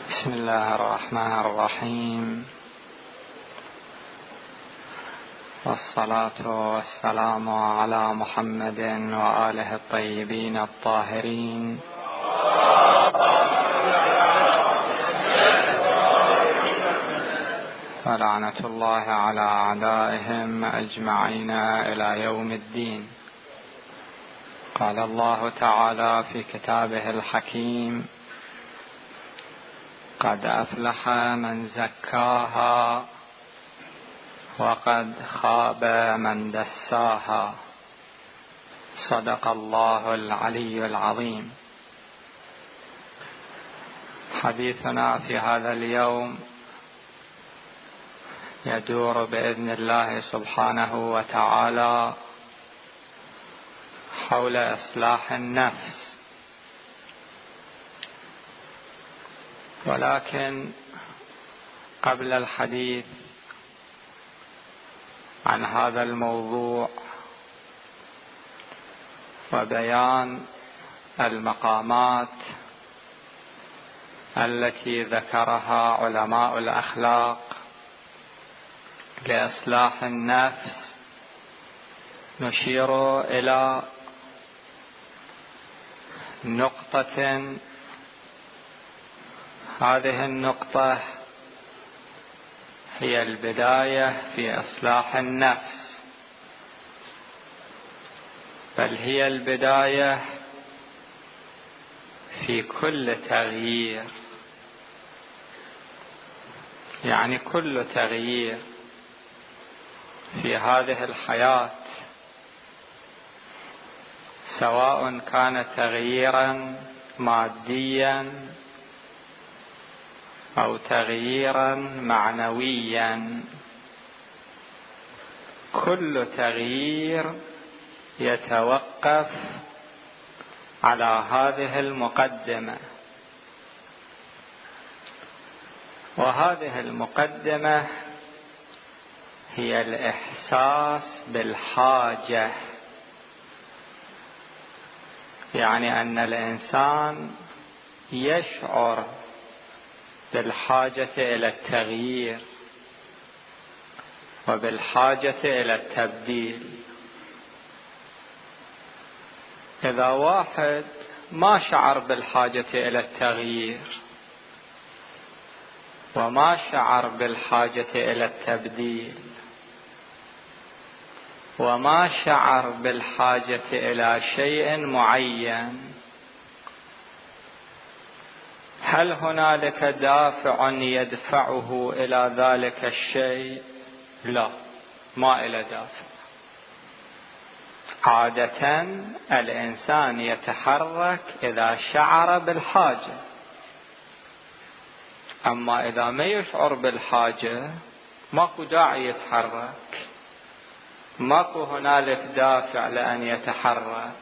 بسم الله الرحمن الرحيم، والصلاة والسلام على محمد وآله الطيبين الطاهرين، ولعنة الله على أعدائهم أجمعين إلى يوم الدين. قال الله تعالى في كتابه الحكيم: قد أفلح من زكاها وقد خاب من دساها. صدق الله العلي العظيم. حديثنا في هذا اليوم يدور بإذن الله سبحانه وتعالى حول إصلاح النفس، ولكن قبل الحديث عن هذا الموضوع وبيان المقامات التي ذكرها علماء الأخلاق لإصلاح النفس، نشير إلى نقطة. هذه النقطة هي البداية في إصلاح النفس، بل هي البداية في كل تغيير، يعني كل تغيير في هذه الحياة، سواء كان تغييرا ماديا أو تغييرا معنويا، كل تغيير يتوقف على هذه المقدمة، وهذه المقدمة هي الإحساس بالحاجة، يعني أن الإنسان يشعر بالحاجة إلى التغيير وبالحاجة إلى التبديل. إذا واحد ما شعر بالحاجة إلى التغيير وما شعر بالحاجة إلى التبديل وما شعر بالحاجة إلى شيء معين، هل هنالك دافع يدفعه إلى ذلك الشيء؟ لا، ما إلى دافع. عادة الإنسان يتحرك إذا شعر بالحاجة، أما إذا ما يشعر بالحاجة ماكو داعي يتحرك، ماكو هنالك دافع لأن يتحرك.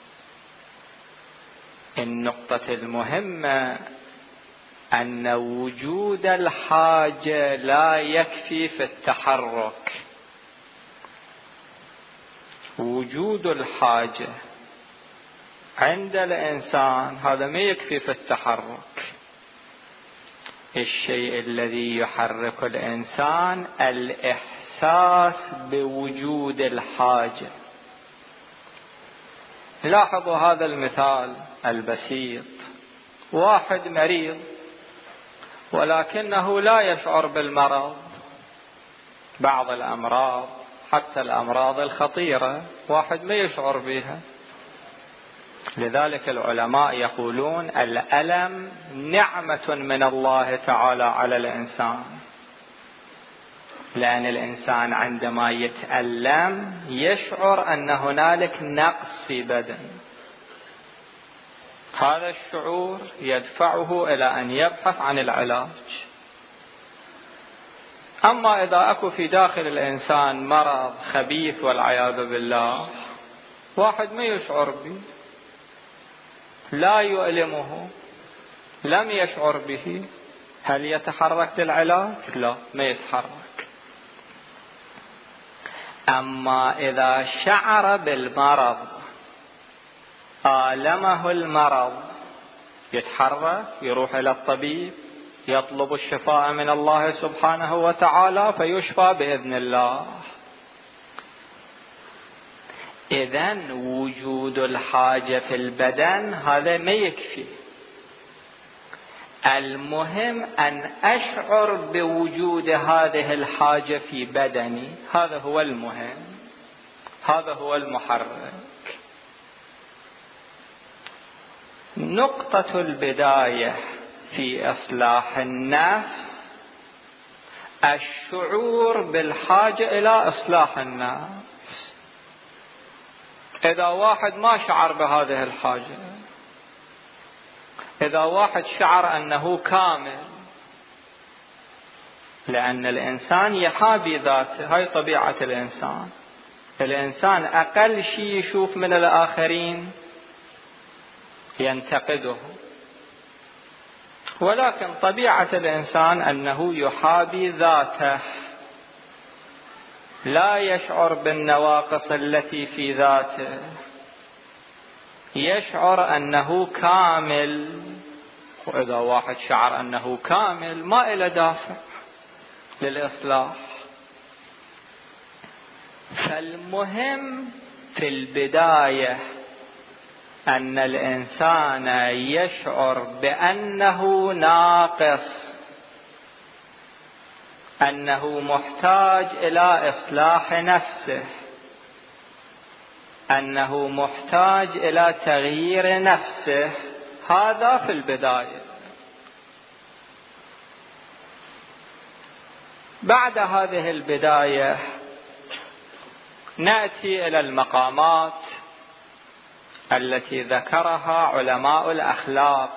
النقطة المهمة أن وجود الحاجة لا يكفي في التحرك. وجود الحاجة عند الإنسان هذا ما يكفي في التحرك. الشيء الذي يحرك الإنسان الإحساس بوجود الحاجة. لاحظوا هذا المثال البسيط: واحد مريض ولكنه لا يشعر بالمرض. بعض الأمراض حتى الأمراض الخطيرة واحد ما يشعر بها، لذلك العلماء يقولون الألم نعمة من الله تعالى على الإنسان، لأن الإنسان عندما يتألم يشعر أن هنالك نقص في بدن، هذا الشعور يدفعه إلى أن يبحث عن العلاج. أما إذا أكو في داخل الإنسان مرض خبيث والعياذ بالله، واحد ما يشعر به، لا يؤلمه، لم يشعر به، هل يتحرك للعلاج؟ لا، ما يتحرك. أما إذا شعر بالمرض، آلمه المرض، يتحرك، يروح إلى الطبيب، يطلب الشفاء من الله سبحانه وتعالى فيشفى بإذن الله. إذن وجود الحاجة في البدن هذا ما يكفي، المهم أن أشعر بوجود هذه الحاجة في بدني، هذا هو المهم، هذا هو المحرك. نقطة البداية في إصلاح النفس الشعور بالحاجة إلى إصلاح النفس. إذا واحد ما شعر بهذه الحاجة، إذا واحد شعر أنه كامل، لأن الإنسان يحابي ذاته، هاي طبيعة الإنسان. الإنسان أقل شيء يشوف من الآخرين ينتقده، ولكن طبيعة الإنسان أنه يحابي ذاته، لا يشعر بالنواقص التي في ذاته، يشعر أنه كامل. وإذا واحد شعر أنه كامل ما إلى دافع للإصلاح. فالمهم في البداية أن الإنسان يشعر بأنه ناقص، أنه محتاج إلى إصلاح نفسه، أنه محتاج إلى تغيير نفسه. هذا في البداية. بعد هذه البداية نأتي إلى المقامات التي ذكرها علماء الأخلاق،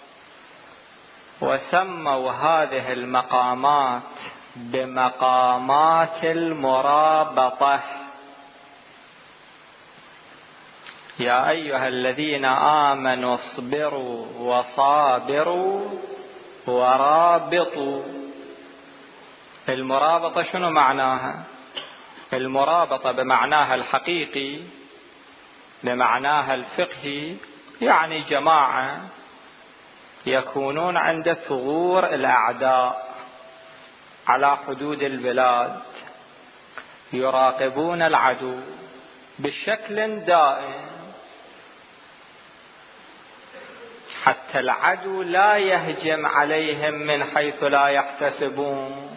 وسموا هذه المقامات بمقامات المرابطة. يا أيها الذين آمنوا اصبروا وصابروا ورابطوا. المرابطة شنو معناها؟ المرابطة بمعناها الحقيقي، بمعناها الفقهي، يعني جماعة يكونون عند ثغور الأعداء على حدود البلاد، يراقبون العدو بشكل دائم حتى العدو لا يهجم عليهم من حيث لا يحتسبون،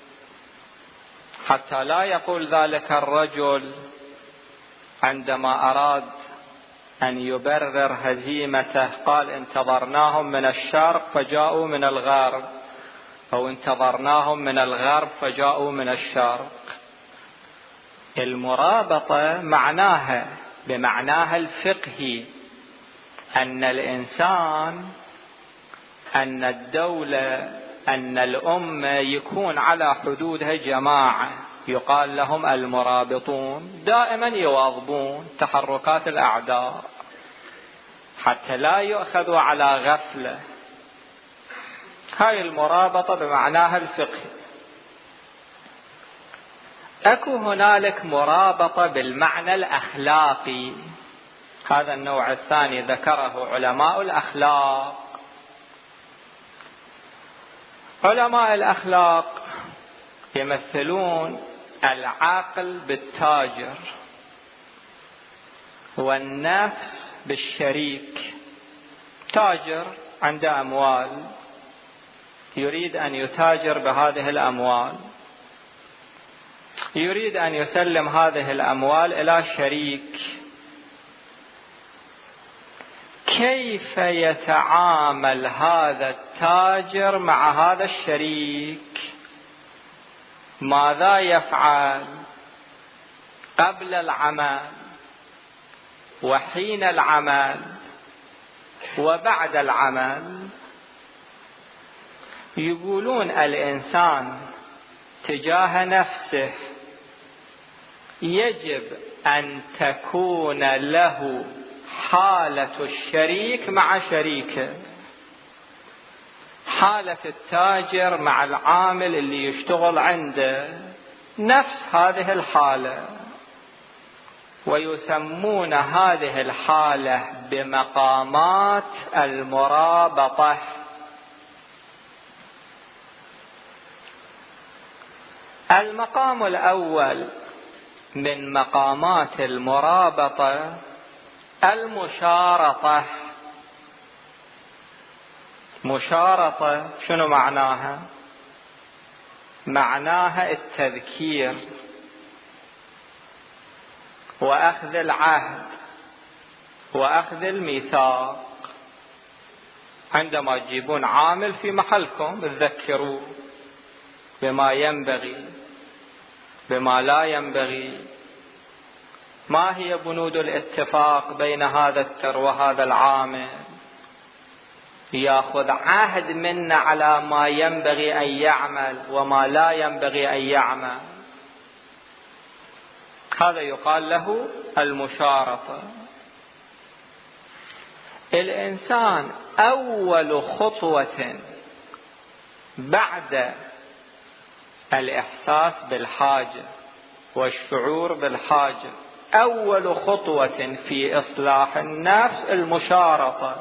حتى لا يقول ذلك الرجل عندما أراد أن يبرر هزيمته قال انتظرناهم من الشرق فجاءوا من الغرب، أو انتظرناهم من الغرب فجاءوا من الشرق. المرابطة معناها بمعناها الفقهي أن الإنسان، أن الدولة، أن الأمة يكون على حدودها جماعة يقال لهم المرابطون، دائما يواظبون تحركات الأعداء حتى لا يؤخذوا على غفلة. هاي المرابطة بمعناها الفقهي. أكو هنالك مرابطة بالمعنى الأخلاقي، هذا النوع الثاني ذكره علماء الأخلاق. علماء الأخلاق يمثلون العقل بالتاجر والنفس بالشريك. تاجر عنده أموال يريد أن يتاجر بهذه الأموال، يريد أن يسلم هذه الأموال إلى شريك. كيف يتعامل هذا التاجر مع هذا الشريك؟ ماذا يفعل قبل العمل وحين العمل وبعد العمل؟ يقولون الإنسان تجاه نفسه يجب أن تكون له حالة الشريك مع شريكه، حالة التاجر مع العامل اللي يشتغل عنده، نفس هذه الحالة. ويسمون هذه الحالة بمقامات المرابطة. المقام الأول من مقامات المرابطة المشارطة. مشارطة شنو معناها؟ معناها التذكير وأخذ العهد وأخذ الميثاق. عندما تجيبون عامل في محلكم تذكروه بما ينبغي بما لا ينبغي. ما هي بنود الاتفاق بين هذا وهذا العامل؟ يأخذ عهد منا على ما ينبغي أن يعمل وما لا ينبغي أن يعمل. هذا يقال له المشارطة. الإنسان أول خطوة بعد الإحساس بالحاجة والشعور بالحاجة، أول خطوة في إصلاح النفس المشارطة.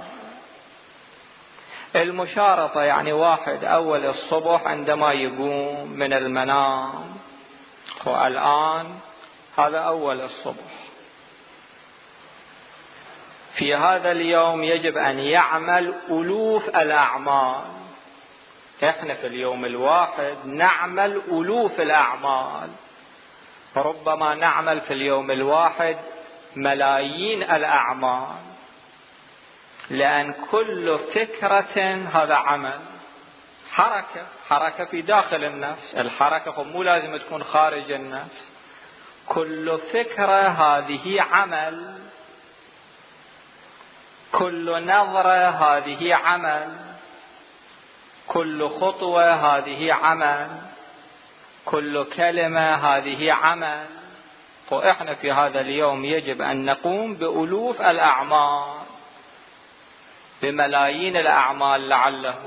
المشارطة يعني واحد أول الصبح عندما يقوم من المنام، والآن هذا أول الصبح، في هذا اليوم يجب أن يعمل ألوف الأعمال. إحنا في اليوم الواحد نعمل ألوف الأعمال، ربما نعمل في اليوم الواحد ملايين الأعمال، لأن كل فكرة هذا عمل، حركة في داخل النفس. الحركة مو لازم تكون خارج النفس. كل فكرة هذه عمل، كل نظرة هذه عمل، كل خطوة هذه عمل، كل كلمة هذه عمل. وإحنا في هذا اليوم يجب أن نقوم بألوف الأعمال، بملايين الأعمال. لعله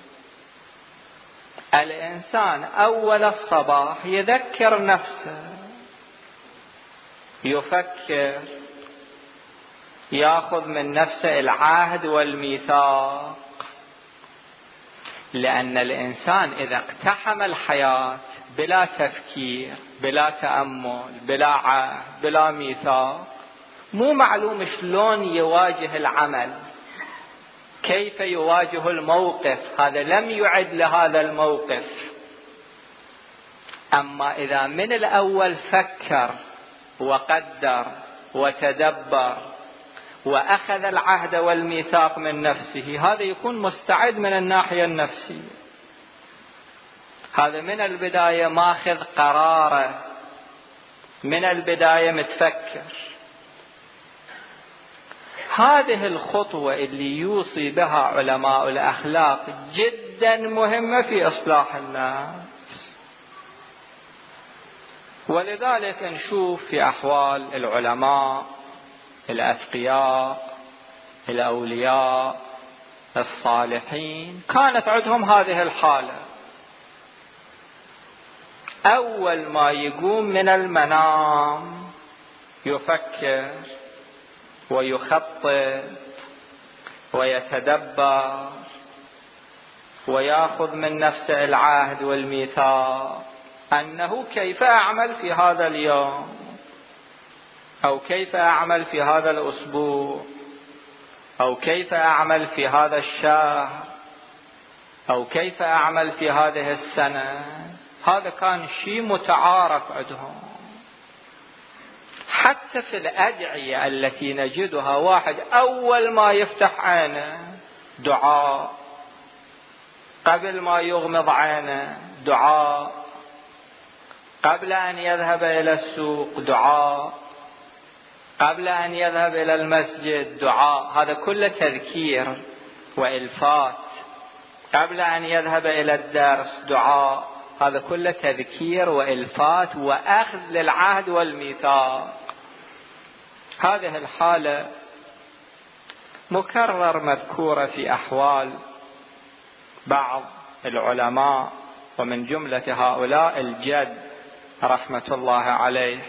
الإنسان أول الصباح يذكر نفسه، يفكر، يأخذ من نفسه العهد والميثاق. لأن الإنسان إذا اقتحم الحياة بلا تفكير، بلا تأمل، بلا عهد، بلا ميثاق، مو معلوم شلون يواجه العمل، كيف يواجه الموقف. هذا لم يعد لهذا الموقف. أما إذا من الأول فكر وقدر وتدبر وأخذ العهد والميثاق من نفسه، هذا يكون مستعد من الناحية النفسية. هذا من البداية ماخذ قراره، من البداية متفكر. هذه الخطوة اللي يوصي بها علماء الأخلاق جدا مهمة في إصلاح النفس. ولذلك نشوف في أحوال العلماء الأتقياء الأولياء الصالحين كانت عندهم هذه الحالة. أول ما يقوم من المنام يفكر ويخطط ويتدبر ويأخذ من نفسه العهد والميثاق أنه كيف أعمل في هذا اليوم، أو كيف أعمل في هذا الأسبوع، أو كيف أعمل في هذا الشهر، أو كيف أعمل في هذه السنة. هذا كان شيء متعارف عندهم. حتى في الأدعية التي نجدها، واحد أول ما يفتح عينه دعاء، قبل ما يغمض عينه دعاء، قبل أن يذهب إلى السوق دعاء، قبل أن يذهب إلى المسجد دعاء. هذا كله تذكير وإلفات. قبل أن يذهب إلى الدرس دعاء. هذا كله تذكير وإلفات وأخذ للعهد والميثاق. هذه الحالة مكرر مذكورة في أحوال بعض العلماء، ومن جملة هؤلاء الجد رحمة الله عليه.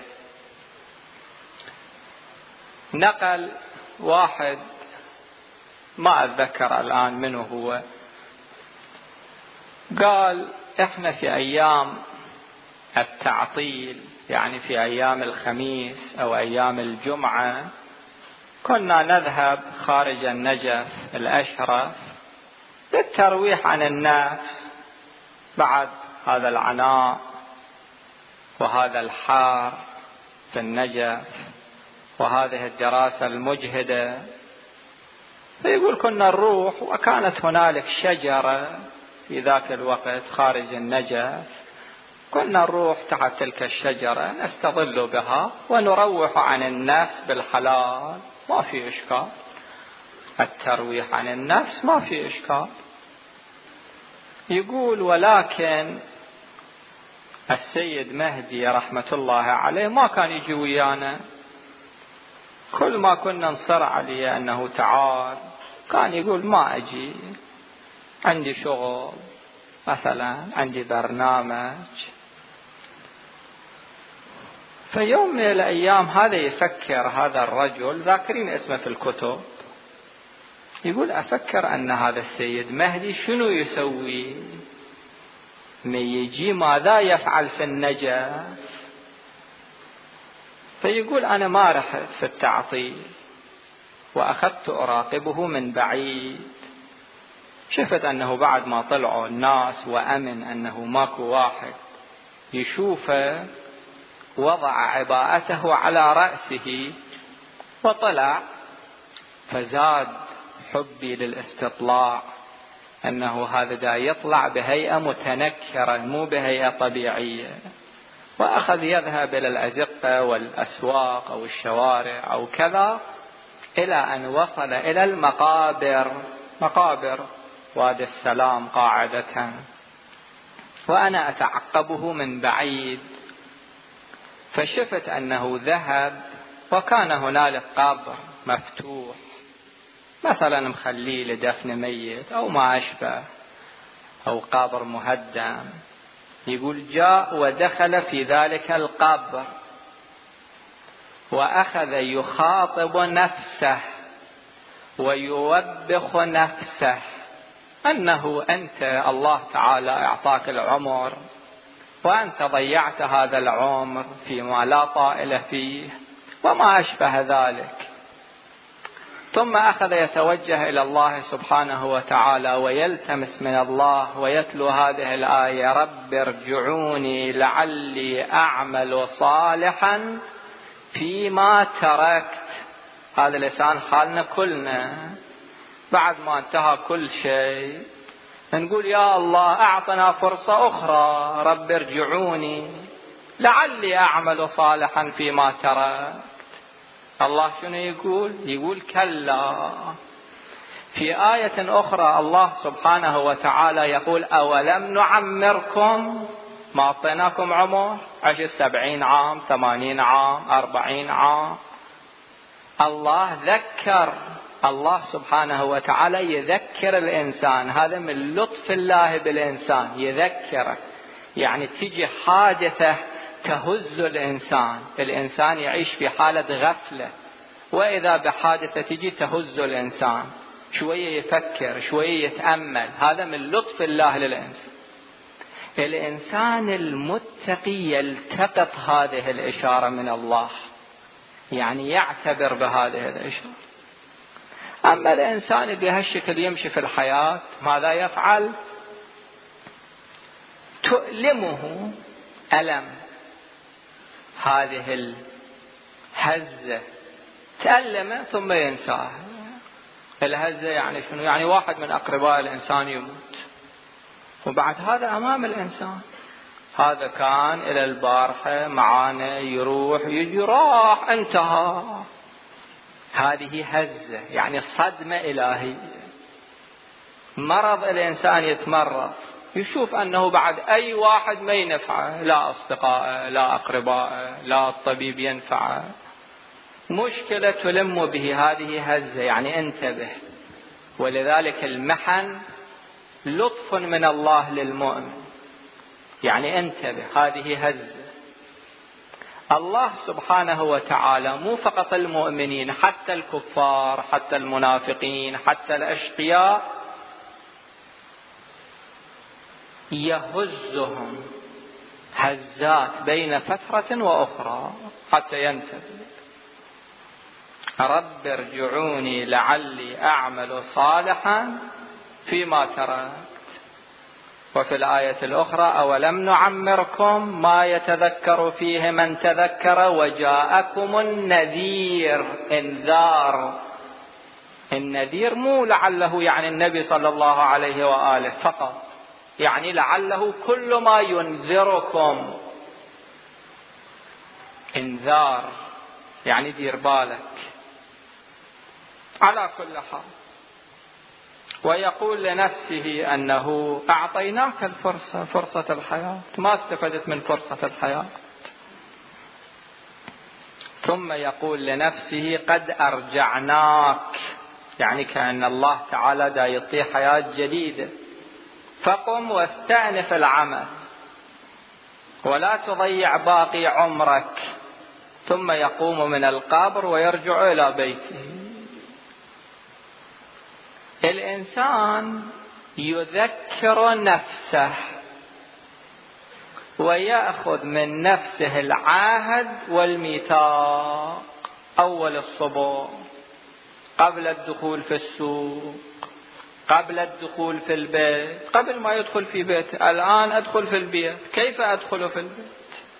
نقل واحد ما أتذكر الآن منه هو، قال إحنا في أيام التعطيل، يعني في أيام الخميس أو أيام الجمعة كنا نذهب خارج النجف الأشرف للترويح عن النفس بعد هذا العناء وهذا الحار في النجف وهذه الدراسة المجهدة. فيقول كنا نروح، وكانت هنالك شجرة في ذاك الوقت خارج النجف، كنا نروح تحت تلك الشجرة نستظل بها ونروح عن النفس بالحلال، ما في إشكال. الترويح عن النفس ما في إشكال. يقول ولكن السيد مهدي رحمة الله عليه ما كان يجي ويانا. كل ما كنا نصر عليه أنه تعال كان يقول ما أجي، عندي شغل، مثلا عندي برنامج. فيوم من الأيام هذا يفكر، هذا الرجل ذاكرين اسمه في الكتب، يقول أفكر أن هذا السيد مهدي شنو يسوي من يجي، ماذا يفعل في النجف. فيقول أنا ما رحت في التعطيل، وأخذت أراقبه من بعيد. شفت أنه بعد ما طلعوا الناس وأمن أنه ماكو واحد يشوفه، وضع عباءته على رأسه وطلع. فزاد حبي للاستطلاع أنه هذا دا يطلع بهيئة متنكرة مو بهيئة طبيعية. وأخذ يذهب إلى الأزقة والأسواق أو الشوارع أو كذا، إلى أن وصل إلى المقابر، مقابر وادي السلام قاعدة، وأنا أتعقبه من بعيد. فشفت أنه ذهب، وكان هنالك قبر مفتوح مثلا مخليه لدفن ميت أو ما أشبه، أو قبر مهدم. يقول جاء ودخل في ذلك القبر وأخذ يخاطب نفسه ويوبخ نفسه أنه أنت الله تعالى أعطاك العمر، وأنت ضيعت هذا العمر فيما لا طائل فيه وما أشبه ذلك. ثم أخذ يتوجه إلى الله سبحانه وتعالى ويلتمس من الله ويتلو هذه الآية: رب ارجعوني لعلي أعمل صالحا فيما تركت. هذا لسان حالنا كلنا بعد ما انتهى كل شيء، نقول يا الله أعطنا فرصة أخرى، رب ارجعوني لعلي أعمل صالحا فيما تركت. الله شنو يقول؟ يقول كلا. في آية أخرى الله سبحانه وتعالى يقول: أولم نعمركم، ما أعطيناكم عمر 70 عام 80 عام 40 عام. الله ذكر، الله سبحانه وتعالى يذكر الإنسان، هذا من لطف الله بالإنسان، يذكره. يعني تيجي حادثة تهز الإنسان، الإنسان يعيش في حالة غفلة، وإذا بحادثة تيجي تهز الإنسان، شوية يفكر شوية يتأمل، هذا من لطف الله للإنسان. الإنسان المتقي يلتقط هذه الإشارة من الله، يعني يعتبر بهذه الإشارة. أما الإنسان بهالشكل يمشي في الحياة، ماذا يفعل؟ تؤلمه ألم هذه الهزة، تألم ثم ينساها. الهزة يعني شنو؟ يعني واحد من أقرباء الإنسان يموت، وبعد هذا أمام الإنسان، هذا كان إلى البارحة معانا، يروح يجي، راح انتهى. هذه هزة، يعني صدمة إلهية. مرض الإنسان يتمرض، يشوف أنه بعد أي واحد ما ينفعه، لا أصدقائه لا أقربائه لا الطبيب ينفعه، مشكلة تلم به، هذه هزة، يعني انتبه. ولذلك المحن لطف من الله للمؤمن، يعني انتبه، هذه هزة. الله سبحانه وتعالى مو فقط المؤمنين، حتى الكفار، حتى المنافقين، حتى الأشقياء يهزهم هزات بين فترة وأخرى حتى ينتبه. رب ارجعوني لعلي أعمل صالحا فيما تركت. وفي الآية الأخرى أولم نعمركم ما يتذكر فيه من تذكر وجاءكم النذير. انذار، النذير مو لعله يعني النبي صلى الله عليه وآله فقط، يعني لعله كل ما ينذركم. انذار يعني دير بالك. على كل حال، ويقول لنفسه أنه أعطيناك الفرصة، فرصة الحياة، ما استفدت من فرصة الحياة. ثم يقول لنفسه قد أرجعناك، يعني كأن الله تعالى دا يعطيه حياة جديدة، فقم واستأنف العمل ولا تضيع باقي عمرك. ثم يقوم من القبر ويرجع إلى بيته. الإنسان يذكر نفسه ويأخذ من نفسه العهد والميثاق أول الصبح، قبل الدخول في السوق، قبل الدخول في البيت، قبل ما يدخل في بيته. الآن أدخل في البيت، كيف أدخل في البيت؟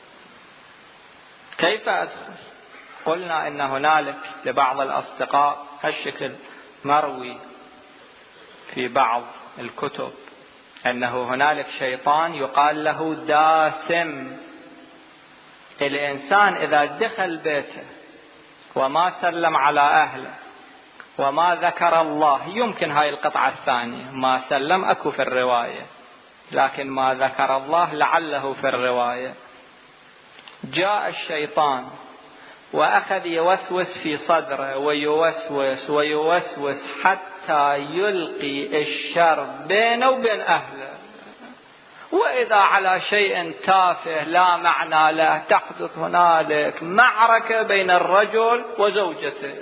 كيف أدخل؟ قلنا إن هنالك لبعض الأصدقاء هالشكل مروي في بعض الكتب أنه هنالك شيطان يقال له داسم. الإنسان إذا دخل بيته وما سلم على أهله وما ذكر الله، يمكن هاي القطعة الثانية ما سلم أكو في الرواية، لكن ما ذكر الله لعله في الرواية. جاء الشيطان وأخذ يوسوس في صدره ويوسوس ويوسوس حتى يلقي الشر بينه وبين أهله. وإذا على شيء تافه لا معنى له تحدث هنالك معركة بين الرجل وزوجته.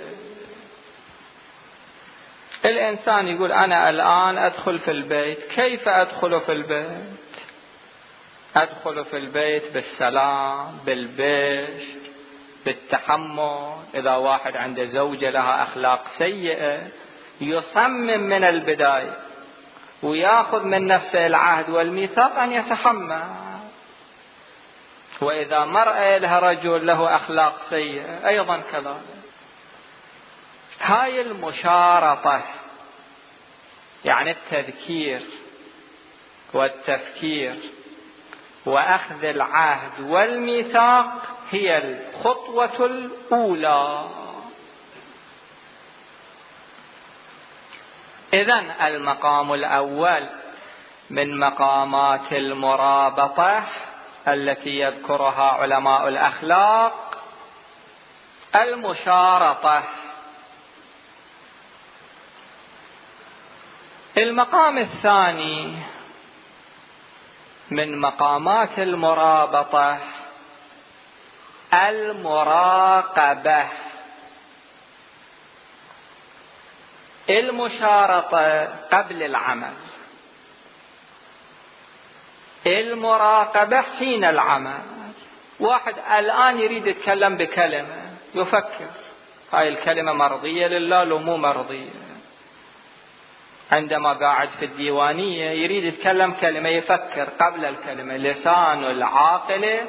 الإنسان يقول أنا الآن أدخل في البيت. كيف أدخل في البيت؟ أدخل في البيت بالسلام، بالبشر، بالتحمل. إذا واحد عنده زوجة لها أخلاق سيئة يصمم من البداية ويأخذ من نفسه العهد والميثاق أن يتحمل. وإذا مرأة لها رجل له أخلاق سيئة أيضا كذلك. هاي المشارطة يعني التذكير والتفكير وأخذ العهد والميثاق هي الخطوة الأولى. إذن المقام الأول من مقامات المرابطة التي يذكرها علماء الأخلاق المشارطة. المقام الثاني من مقامات المرابطة المراقبة. المشارطة قبل العمل، المراقبة حين العمل. واحد الآن يريد يتكلم بكلمة يفكر هاي الكلمة مرضية لله لو مو مرضية. عندما قاعد في الديوانية يريد يتكلم كلمة يفكر قبل الكلمة. لسان العاقل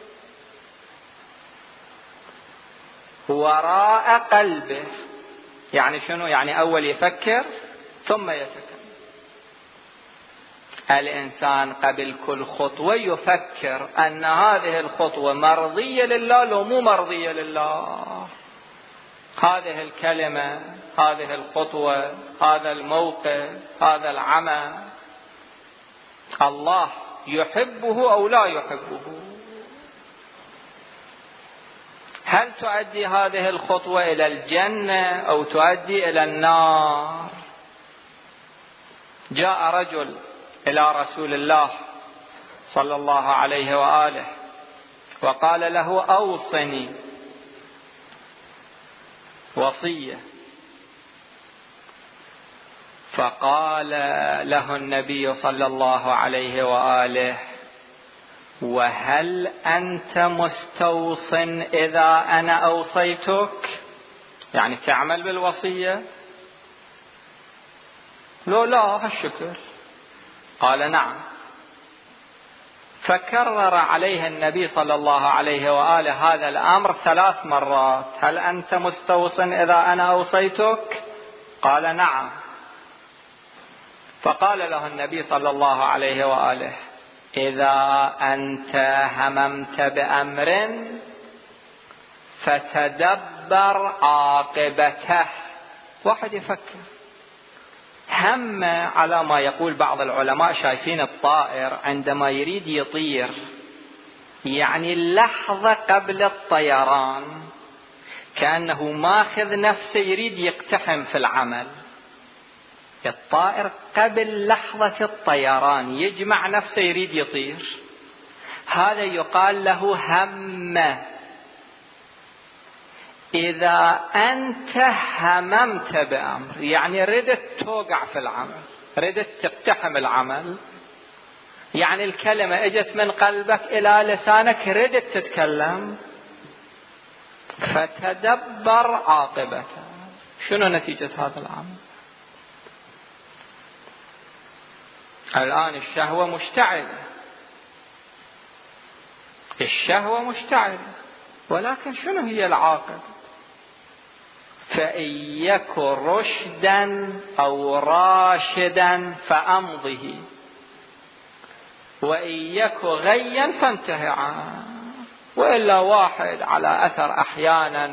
وراء قلبه. يعني شنو؟ يعني أول يفكر ثم يتكلم. الإنسان قبل كل خطوة يفكر أن هذه الخطوة مرضية لله لو مو مرضية لله. هذه الكلمة، هذه الخطوة، هذا الموقف، هذا العمل الله يحبه أو لا يحبه؟ هل تؤدي هذه الخطوة إلى الجنة أو تؤدي إلى النار؟ جاء رجل إلى رسول الله صلى الله عليه وآله وقال له أوصني وصية. فقال له النبي صلى الله عليه وآله وهل أنت مستوص إذا أنا أوصيتك؟ يعني تعمل بالوصية؟ لا هالشكل. قال نعم. فكرر عليه النبي صلى الله عليه وآله هذا الأمر 3 مرات. هل أنت مستوص إذا أنا أوصيتك؟ قال نعم. فقال له النبي صلى الله عليه وآله: إذا أنت هممت بأمر فتدبر عاقبته. واحد يفكر، هم على ما يقول بعض العلماء شايفين الطائر عندما يريد يطير، يعني اللحظة قبل الطيران كأنه ماخذ نفسه يريد يقتحم في العمل. الطائر قبل لحظة الطيران يجمع نفسه يريد يطير، هذا يقال له همة. إذا أنت هممت بأمر يعني ردت توقع في العمل، ردت تقتحم العمل، يعني الكلمة اجت من قلبك إلى لسانك، ردت تتكلم، فتدبر عاقبته. شنو نتيجة هذا العمل؟ الآن الشهوة مشتعلة، الشهوة مشتعلة، ولكن شنو هي العاقبة؟ فإن يك رشدا أو راشدا فأمضه، وإن يك غيا فانتهي عنه. وإلا واحد على أثر أحيانا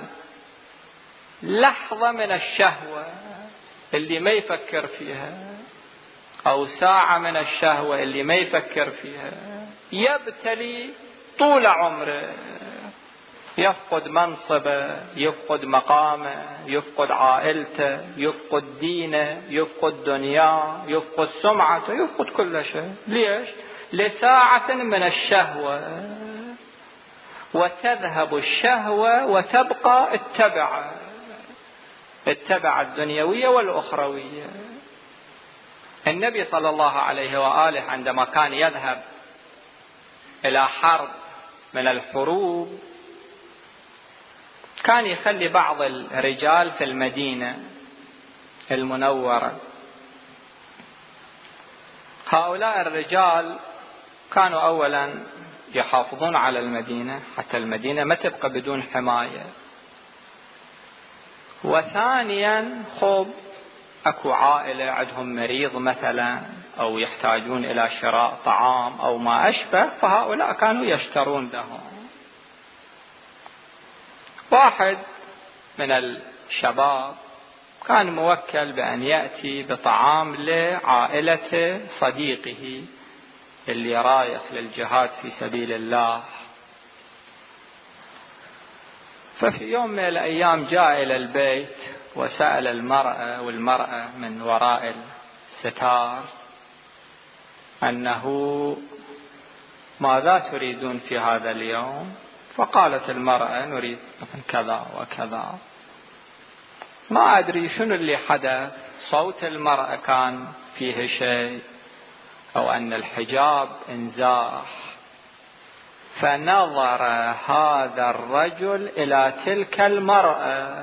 لحظة من الشهوة اللي ما يفكر فيها، أو ساعة من الشهوة اللي ما يفكر فيها، يبتلي طول عمره، يفقد منصبه، يفقد مقامه، يفقد عائلته، يفقد دينه، يفقد دنياه، يفقد سمعته، يفقد كل شيء. ليش؟ لساعة من الشهوة. وتذهب الشهوة وتبقى التبع الدنيوية والأخروية. النبي صلى الله عليه وآله عندما كان يذهب إلى حرب من الحروب كان يخلي بعض الرجال في المدينة المنورة. هؤلاء الرجال كانوا أولا يحافظون على المدينة حتى المدينة ما تبقى بدون حماية، وثانيا أكو عائلة عندهم مريض مثلا أو يحتاجون إلى شراء طعام أو ما أشبه، فهؤلاء كانوا يشترون لهم. واحد من الشباب كان موكل بأن يأتي بطعام لعائلة صديقه اللي رايح للجهاد في سبيل الله. ففي يوم من الأيام جاء إلى البيت وسأل المرأة، والمرأة من وراء الستار، أنه ماذا تريدون في هذا اليوم؟ فقالت المرأة نريد كذا وكذا. ما أدري شنو اللي حدث، صوت المرأة كان فيه شيء أو أن الحجاب انزاح، فنظر هذا الرجل إلى تلك المرأة.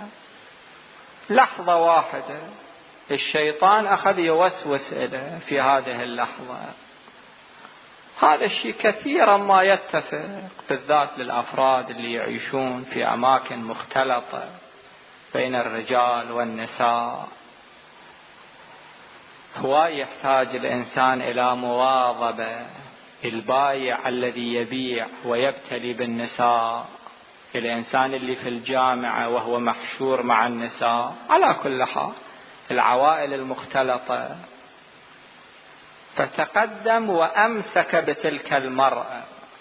لحظة واحدة الشيطان أخذ يوسوس إليه في هذه اللحظة. هذا الشيء كثيرا ما يتفق، بالذات للأفراد اللي يعيشون في أماكن مختلطة بين الرجال والنساء. هو يحتاج الإنسان إلى مواظبة. البايع الذي يبيع ويبتلي بالنساء، الإنسان اللي في الجامعة وهو محشور مع النساء، على كل حال العوائل المختلطة. فتقدم وأمسك بتلك المرأة،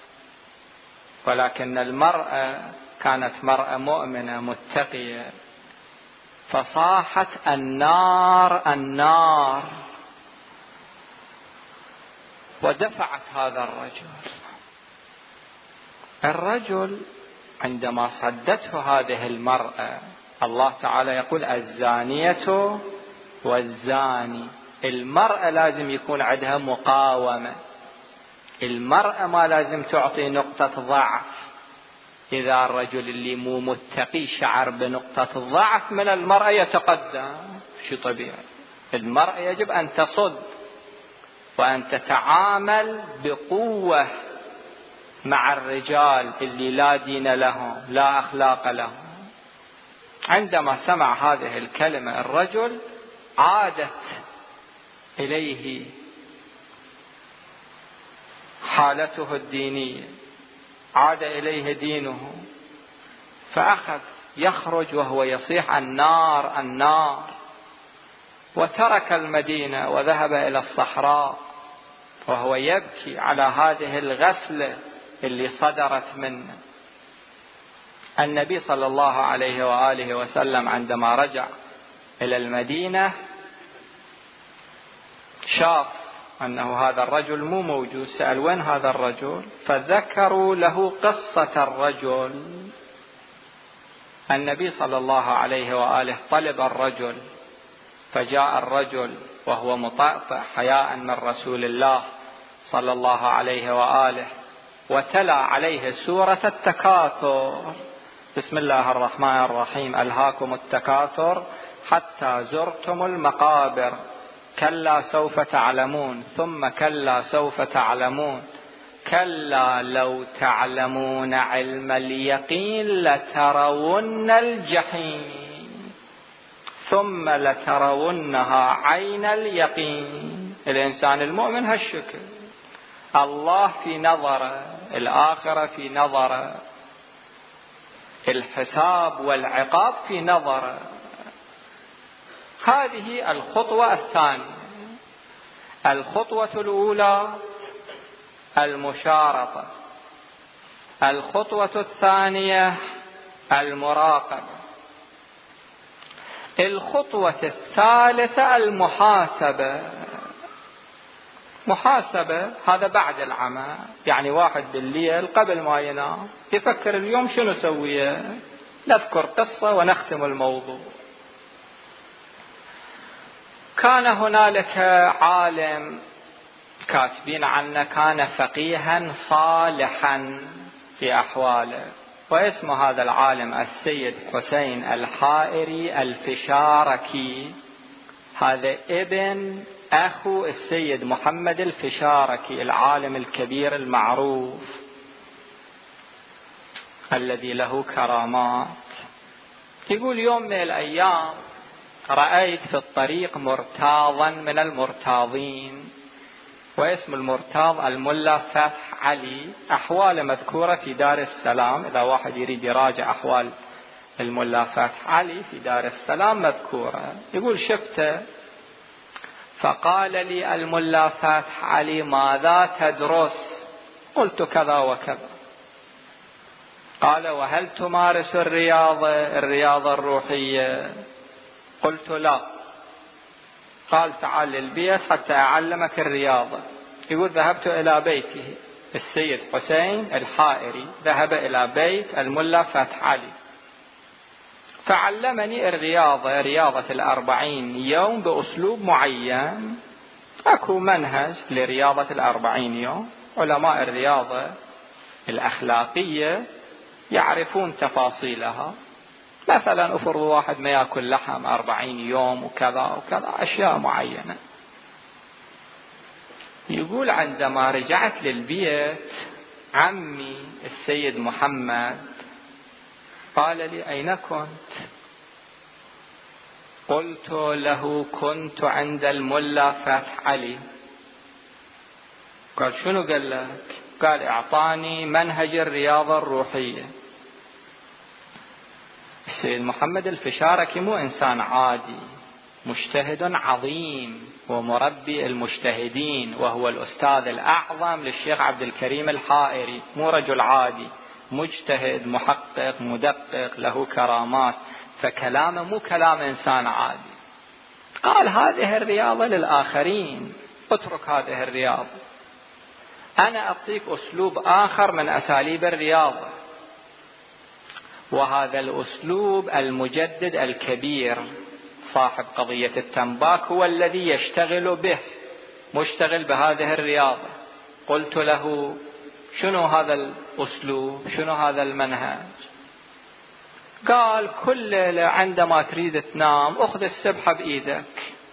ولكن المرأة كانت مرأة مؤمنة متقية، فصاحت النار النار، ودفعت هذا الرجل. عندما صدته هذه المرأة، الله تعالى يقول الزانية والزاني، المرأة لازم يكون عندها مقاومة، المرأة ما لازم تعطي نقطة ضعف. إذا الرجل اللي مو متقي شعر بنقطة ضعف من المرأة يتقدم، شيء طبيعي. المرأة يجب أن تصد وأن تتعامل بقوة مع الرجال اللي لا دين لهم لا أخلاق لهم. عندما سمع هذه الكلمة الرجل عادت إليه حالته الدينية، عاد إليه دينه، فأخذ يخرج وهو يصيح النار النار، وترك المدينة وذهب إلى الصحراء وهو يبكي على هذه الغفلة اللي صدرت منه. النبي صلى الله عليه وآله وسلم عندما رجع إلى المدينة شاف أنه هذا الرجل مو موجود، سأل وين هذا الرجل؟ فذكروا له قصة الرجل. النبي صلى الله عليه وآله طلب الرجل، فجاء الرجل وهو مطأطئ حياء من رسول الله صلى الله عليه وآله، وتلا عليه سورة التكاثر. بسم الله الرحمن الرحيم: ألهاكم التكاثر حتى زرتم المقابر، كلا سوف تعلمون ثم كلا سوف تعلمون، كلا لو تعلمون علم اليقين لترون الجحيم ثم لترونها عين اليقين. الإنسان المؤمن هالشكل، الله في نظره، الآخرة في نظره، الحساب والعقاب في نظره. هذه الخطوة الثانية. الخطوة الأولى المشارطة، الخطوة الثانية المراقبة، الخطوة الثالثة المحاسبة. محاسبة هذا بعد العمل، يعني واحد بالليل قبل ما ينام يفكر اليوم شنو سويه، نذكر قصة ونختم الموضوع. كان هنالك عالم كاتبين عنه كان فقيها صالحا في أحواله، واسم هذا العالم السيد حسين الحائري الفشاركي. هذا ابن أخو السيد محمد الفشاركي العالم الكبير المعروف الذي له كرامات. يقول يوم من الأيام رأيت في الطريق مرتاضا من المرتاضين، واسم المرتاض الملا فتح علي. أحواله مذكورة في دار السلام، إذا واحد يريد يراجع أحوال الملا فتح علي في دار السلام مذكورة. يقول شفته فقال لي الملا فتح علي: ماذا تدرس؟ قلت كذا وكذا. قال: وهل تمارس الرياضة الروحية؟ قلت لا. قال: تعال للبيت حتى أعلمك الرياضة. يقول ذهبت إلى بيته، السيد حسين الحائري ذهب إلى بيت الملا فتح علي فعلمني الرياضة، رياضة 40 يوم بأسلوب معين. أكو منهج لرياضة 40 يوم، علماء الرياضة الأخلاقية يعرفون تفاصيلها. مثلا أفرض واحد ما يأكل لحم 40 يوم وكذا وكذا، أشياء معينة. يقول عندما رجعت للبيت عمي السيد محمد قال لي: أين كنت؟ قلت له: كنت عند الملا فتح علي. قال: شنو قال لك؟ قال: اعطاني منهج الرياضة الروحية. السيد محمد الفشاركي مو إنسان عادي، مجتهد عظيم ومربي المجتهدين، وهو الأستاذ الأعظم للشيخ عبد الكريم الحائري. مو رجل عادي، مجتهد محقق مدقق له كرامات، فكلامه مو كلام إنسان عادي. قال: هذه الرياضة للآخرين، اترك هذه الرياضة، أنا أعطيك أسلوب آخر من أساليب الرياضة. وهذا الأسلوب المجدد الكبير صاحب قضية التنباك هو الذي يشتغل به، مشتغل بهذه الرياضة. قلت له شنو هذا الأسلوب، شنو هذا المنهج؟ قال كل ليلة عندما تريد تنام أخذ السبحة بإيدك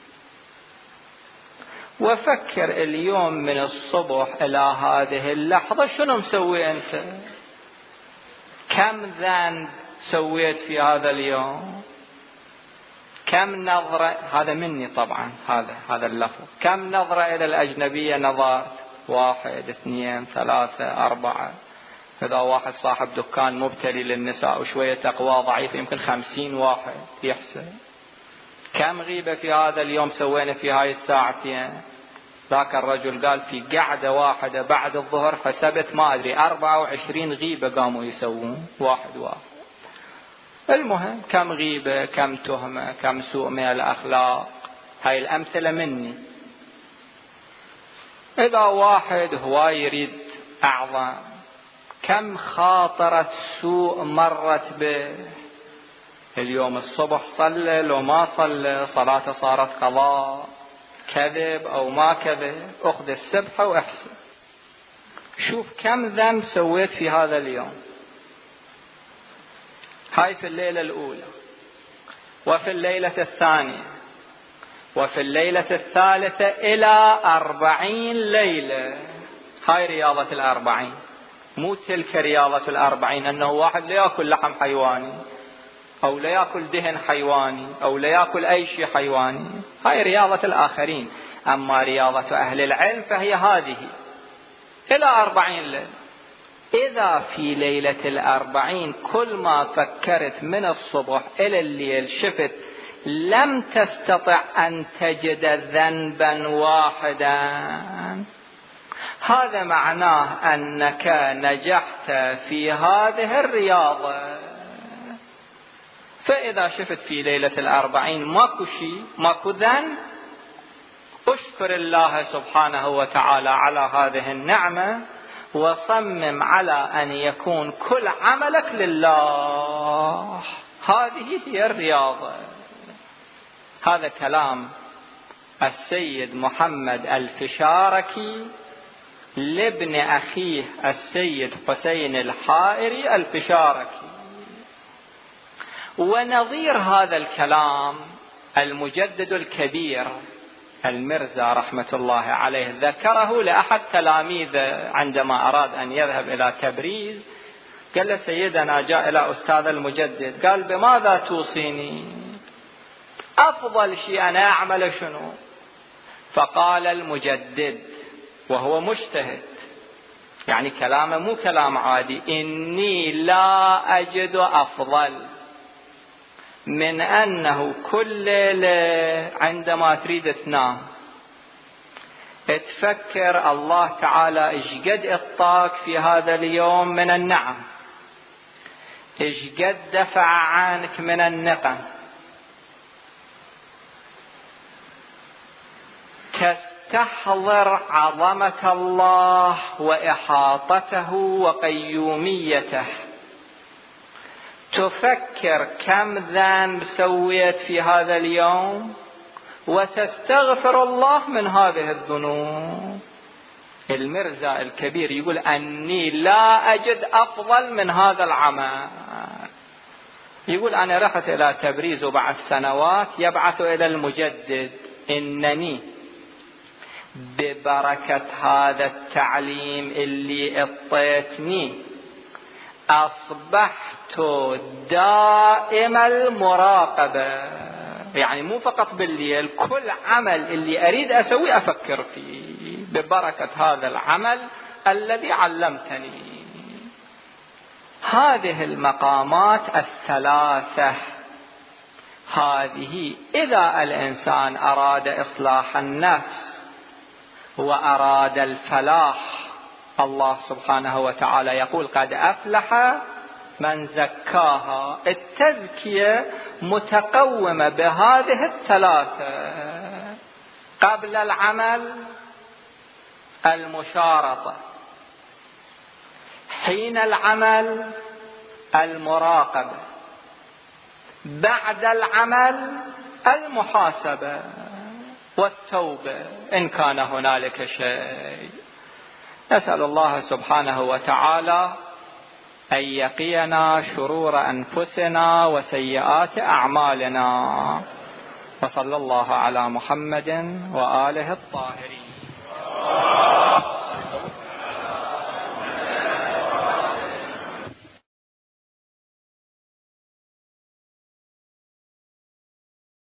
وفكر اليوم من الصبح إلى هذه اللحظة شنو مسوي أنت، كم ذنب سويت في هذا اليوم، كم نظرة، هذا مني طبعا هذا اللفظ، كم نظرة إلى الأجنبية نظرت، 1 2 3 4. إذا واحد صاحب دكان مبتلي للنساء وشوية تقوى ضعيفة يمكن 50 واحد يحسب. كم غيبة في هذا اليوم سوينا في هاي الساعتين. ذاك الرجل قال في قعدة واحدة بعد الظهر حسبت ما أدري 24 غيبة قاموا يسوون واحد. المهم كم غيبة، كم تهمة، كم سوء من الأخلاق. هاي الأمثلة مني. إذا واحد هو يريد أعظم، كم خاطرة سوء مرت به اليوم الصبح، صلى لو ما صلى، صلاته صارت قضاء، كذب أو ما كذب، أخذ السبحة وأحسب شوف كم ذنب سويت في هذا اليوم. هاي في الليلة الأولى، وفي الليلة الثانية، وفي الليلة الثالثة إلى 40 ليلة. هاي رياضة 40، مو تلك رياضة 40 أنه واحد لا يأكل لحم حيواني أو لا يأكل دهن حيواني أو لا يأكل أي شيء حيواني. هاي رياضة الآخرين. أما رياضة أهل العلم فهي هذه إلى 40 ليلة. إذا في ليلة 40 كل ما فكرت من الصبح إلى الليل شفت لم تستطع أن تجد ذنبا واحدا، هذا معناه أنك نجحت في هذه الرياضة. فإذا شفت في ليلة 40 ماكو شيء، ماكو ذنب، اشكر الله سبحانه وتعالى على هذه النعمة وصمم على أن يكون كل عملك لله. هذه هي الرياضة. هذا كلام السيد محمد الفشاركي لابن أخيه السيد حسين الحائري الفشاركي. ونظير هذا الكلام المجدد الكبير المرزا رحمة الله عليه ذكره لأحد تلاميذه عندما أراد أن يذهب إلى تبريز. قال له سيدنا جاء إلى أستاذ المجدد قال بماذا توصيني، أفضل شيء أنا أعمل شنو؟ فقال المجدد وهو مجتهد، يعني كلامه مو كلام عادي، إني لا أجد أفضل من أنه كل ليلة عندما تريد تنام تفكر الله تعالى إيش قد اعطاك في هذا اليوم من النعم، إيش قد دفع عنك من النقم، تستحضر عظمة الله وإحاطته وقيوميته، تفكر كم ذنب سويت في هذا اليوم وتستغفر الله من هذه الذنوب. المرزا الكبير يقول أني لا أجد أفضل من هذا العمل. يقول أنا رحت إلى تبريز وبعد سنوات يبعث إلى المجدد إنني ببركة هذا التعليم اللي اعطيتني أصبحت دائم المراقبة، يعني مو فقط بالليل، كل عمل اللي أريد أسوي أفكر فيه ببركة هذا العمل الذي علمتني. هذه المقامات الثلاثة هذه إذا الإنسان أراد إصلاح النفس وأراد الفلاح، الله سبحانه وتعالى يقول قد أفلح من زكاها. التزكية متقومة بهذه الثلاثة: قبل العمل المشارطة، حين العمل المراقبة، بعد العمل المحاسبة والتوبة إن كان هنالك شيء. نسأل الله سبحانه وتعالى أن يقينا شرور أنفسنا وسيئات أعمالنا، وصلى الله على محمد وآله الطاهرين.